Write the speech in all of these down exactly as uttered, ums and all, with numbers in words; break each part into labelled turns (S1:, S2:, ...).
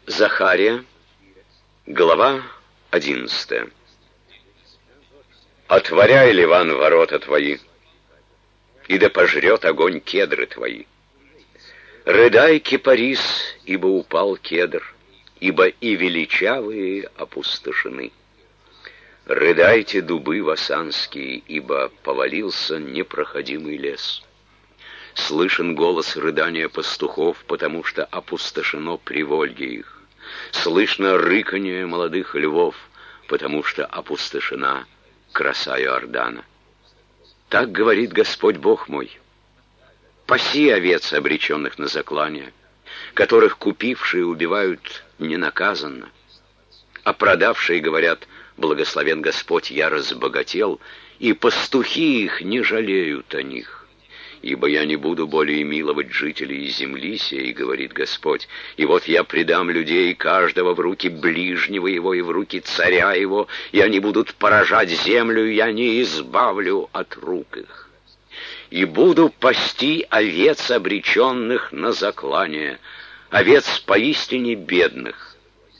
S1: Захария, глава одиннадцатая. «Отворяй, Ливан, ворота твои, и да пожрет огонь кедры твои. Рыдай, кипарис, ибо упал кедр, ибо и величавые опустошены. Рыдайте, дубы васанские, ибо повалился непроходимый лес. Слышен голос рыдания пастухов, потому что опустошено приволье их. Слышно рыканье молодых львов, потому что опустошена краса Иордана. Так говорит Господь Бог мой: паси овец, обреченных на заклание, которых купившие убивают ненаказанно, а продавшие говорят: благословен Господь, я разбогател, и пастухи их не жалеют о них. Ибо я не буду более миловать жителей земли сей, говорит Господь, и вот я предам людей каждого в руки ближнего его и в руки царя его, и они будут поражать землю, и я не избавлю от рук их. И буду пасти овец, обреченных на заклание, овец поистине бедных.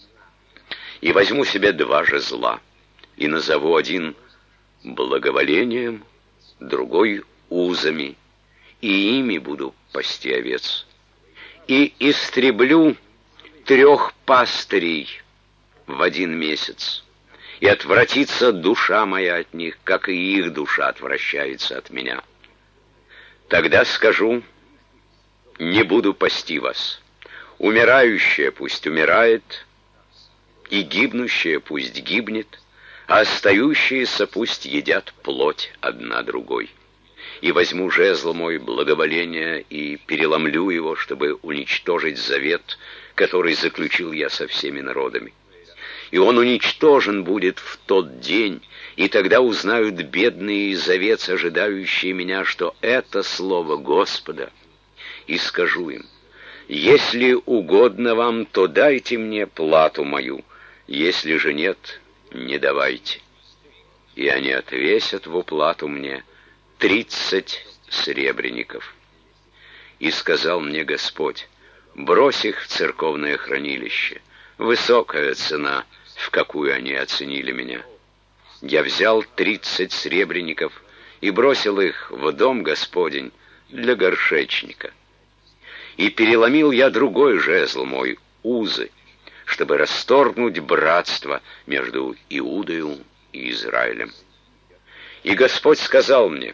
S1: И возьму себе два жезла, и назову один благоволением, другой узами, и ими буду пасти овец. И истреблю трех пастырей в один месяц, и отвратится душа моя от них, как и их душа отвращается от меня. Тогда скажу: не буду пасти вас. Умирающая пусть умирает, и гибнущая пусть гибнет, а остающиеся пусть едят плоть одна другой. И возьму жезл мой благоволения и переломлю его, чтобы уничтожить завет, который заключил я со всеми народами. И он уничтожен будет в тот день, и тогда узнают бедные из овец, ожидающие меня, что это слово Господа. И скажу им: если угодно вам, то дайте мне плату мою, если же нет, не давайте. И они отвесят в уплату мне тридцать сребреников. И сказал мне Господь: брось их в церковное хранилище, высокая цена, в какую они оценили меня. Я взял тридцать сребреников и бросил их в дом Господень для горшечника. И переломил я другой жезл мой, узы, чтобы расторгнуть братство между Иудою и Израилем. И Господь сказал мне: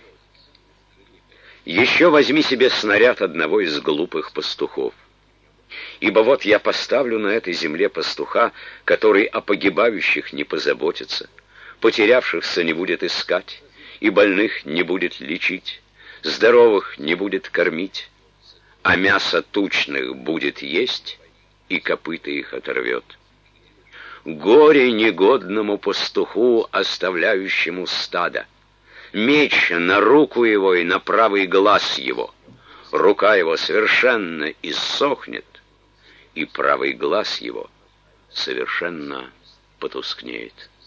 S1: еще возьми себе снаряд одного из глупых пастухов. Ибо вот я поставлю на этой земле пастуха, который о погибающих не позаботится, потерявшихся не будет искать, и больных не будет лечить, здоровых не будет кормить, а мясо тучных будет есть, и копыта их оторвет. Горе негодному пастуху, оставляющему стадо! Меч на руку его и на правый глаз его. Рука его совершенно иссохнет, и правый глаз его совершенно потускнеет.